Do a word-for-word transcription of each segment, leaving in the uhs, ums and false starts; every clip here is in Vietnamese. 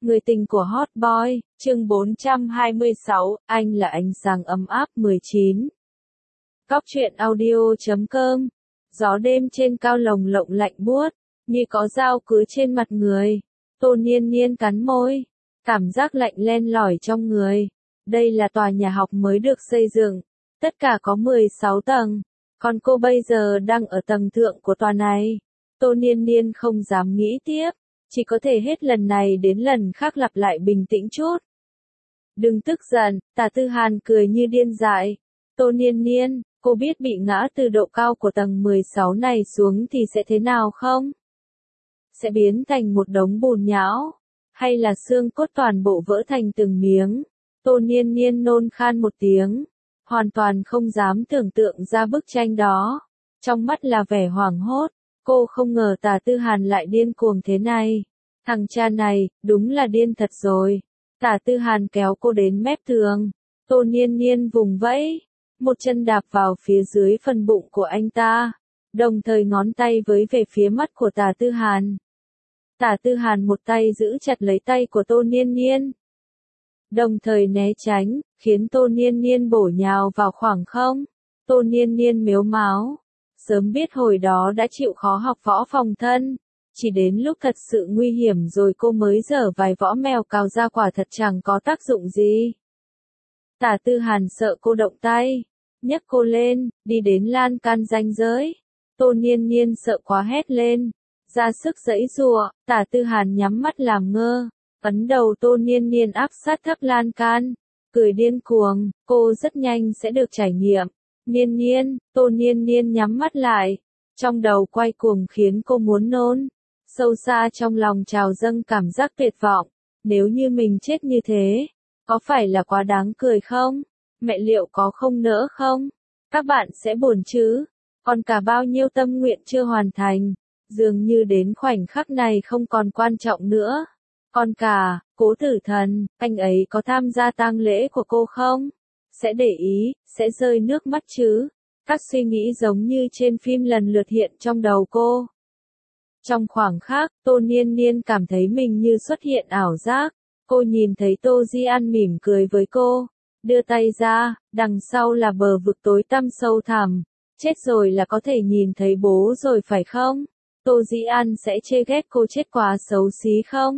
Người tình của Hot Boy, chương bốn trăm hai mươi sáu, anh là ánh sáng ấm áp mười chín. Cóc truyện audio chấm com. Gió đêm trên cao lồng lộng lạnh buốt, như có dao cứa trên mặt người. Tô Niên Niên cắn môi, cảm giác lạnh len lỏi trong người. Đây là tòa nhà học mới được xây dựng, tất cả có mười sáu tầng, còn cô bây giờ đang ở tầng thượng của tòa này. Tô Niên Niên không dám nghĩ tiếp, chỉ có thể hết lần này đến lần khác lặp lại bình tĩnh chút. Đừng tức giận, Tả Tư Hàn cười như điên dại. Tô Niên Niên, cô biết bị ngã từ độ cao của tầng mười sáu này xuống thì sẽ thế nào không? Sẽ biến thành một đống bùn nhão, hay là xương cốt toàn bộ vỡ thành từng miếng? Tô Niên Niên nôn khan một tiếng, hoàn toàn không dám tưởng tượng ra bức tranh đó. Trong mắt là vẻ hoảng hốt, cô không ngờ Tả Tư Hàn lại điên cuồng thế này. Thằng cha này, đúng là điên thật rồi. Tả Tư Hàn kéo cô đến mép tường. Tô Niên Niên vùng vẫy, một chân đạp vào phía dưới phần bụng của anh ta, đồng thời ngón tay với về phía mắt của Tả Tư Hàn. Tả Tư Hàn một tay giữ chặt lấy tay của Tô Niên Niên, đồng thời né tránh, khiến Tô Niên Niên bổ nhào vào khoảng không. Tô Niên Niên mếu máo, sớm biết hồi đó đã chịu khó học võ phòng thân, chỉ đến lúc thật sự nguy hiểm rồi cô mới dở vài võ mèo cào ra, quả thật chẳng có tác dụng gì. Tả Tư Hàn sợ cô động tay, nhấc cô lên, đi đến lan can ranh giới. Tô Niên Niên sợ quá hét lên, ra sức giãy giụa. Tả Tư Hàn nhắm mắt làm ngơ, ấn đầu Tô Niên Niên áp sát thấp lan can, cười điên cuồng, cô rất nhanh sẽ được trải nghiệm. Niên Niên, Tô Niên Niên nhắm mắt lại, trong đầu quay cuồng khiến cô muốn nôn. Sâu xa trong lòng trào dâng cảm giác tuyệt vọng, nếu như mình chết như thế, có phải là quá đáng cười không? Mẹ liệu có không nỡ không? Các bạn sẽ buồn chứ? Còn cả bao nhiêu tâm nguyện chưa hoàn thành, dường như đến khoảnh khắc này không còn quan trọng nữa. Còn cả, Cố Tử Thần, anh ấy có tham gia tang lễ của cô không? Sẽ để ý, sẽ rơi nước mắt chứ? Các suy nghĩ giống như trên phim lần lượt hiện trong đầu cô. Trong khoảng khắc, Tô Niên Niên cảm thấy mình như xuất hiện ảo giác. Cô nhìn thấy Tô Di An mỉm cười với cô, đưa tay ra, đằng sau là bờ vực tối tăm sâu thẳm. Chết rồi là có thể nhìn thấy bố rồi phải không? Tô Di An sẽ chê ghét cô chết quá xấu xí không?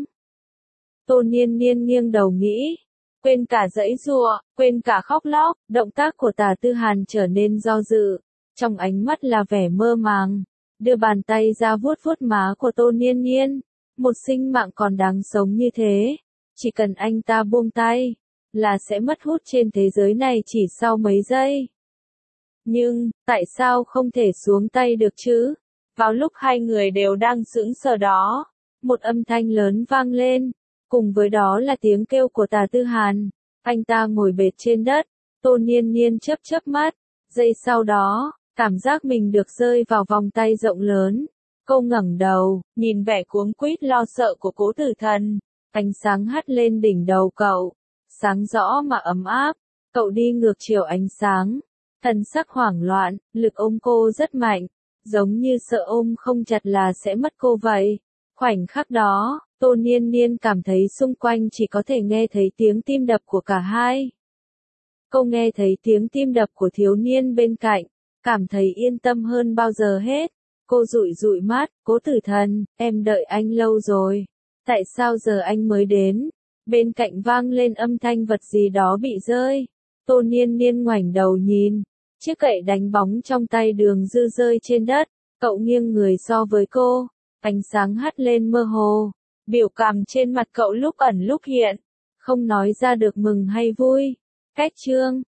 Tô Niên Niên nghiêng đầu nghĩ, quên cả giãy giụa, quên cả khóc lóc, động tác của Tả Tư Hàn trở nên do dự, trong ánh mắt là vẻ mơ màng, đưa bàn tay ra vuốt vuốt má của Tô Niên Niên. Một sinh mạng còn đáng sống như thế, chỉ cần anh ta buông tay, là sẽ mất hút trên thế giới này chỉ sau mấy giây. Nhưng, tại sao không thể xuống tay được chứ? Vào lúc hai người đều đang sững sờ đó, một âm thanh lớn vang lên, cùng với đó là tiếng kêu của Tả Tư Hàn. Anh ta ngồi bệt trên đất, Tô Niên Niên chớp chớp mắt, giây sau đó, cảm giác mình được rơi vào vòng tay rộng lớn. Cô ngẩng đầu, nhìn vẻ cuống quýt lo sợ của Cố Tử Thần. Ánh sáng hắt lên đỉnh đầu cậu, sáng rõ mà ấm áp. Cậu đi ngược chiều ánh sáng, thần sắc hoảng loạn, lực ôm cô rất mạnh, giống như sợ ôm không chặt là sẽ mất cô vậy. Khoảnh khắc đó, Tô Niên Niên cảm thấy xung quanh chỉ có thể nghe thấy tiếng tim đập của cả hai. Cô nghe thấy tiếng tim đập của thiếu niên bên cạnh, cảm thấy yên tâm hơn bao giờ hết. Cô dụi dụi mắt, Cố Tử Thần, em đợi anh lâu rồi. Tại sao giờ anh mới đến? Bên cạnh vang lên âm thanh vật gì đó bị rơi. Tô Niên Niên ngoảnh đầu nhìn, chiếc gậy đánh bóng trong tay Đường Dư rơi trên đất. Cậu nghiêng người so với cô, ánh sáng hắt lên mơ hồ. Biểu cảm trên mặt cậu lúc ẩn lúc hiện, không nói ra được mừng hay vui. Cách chương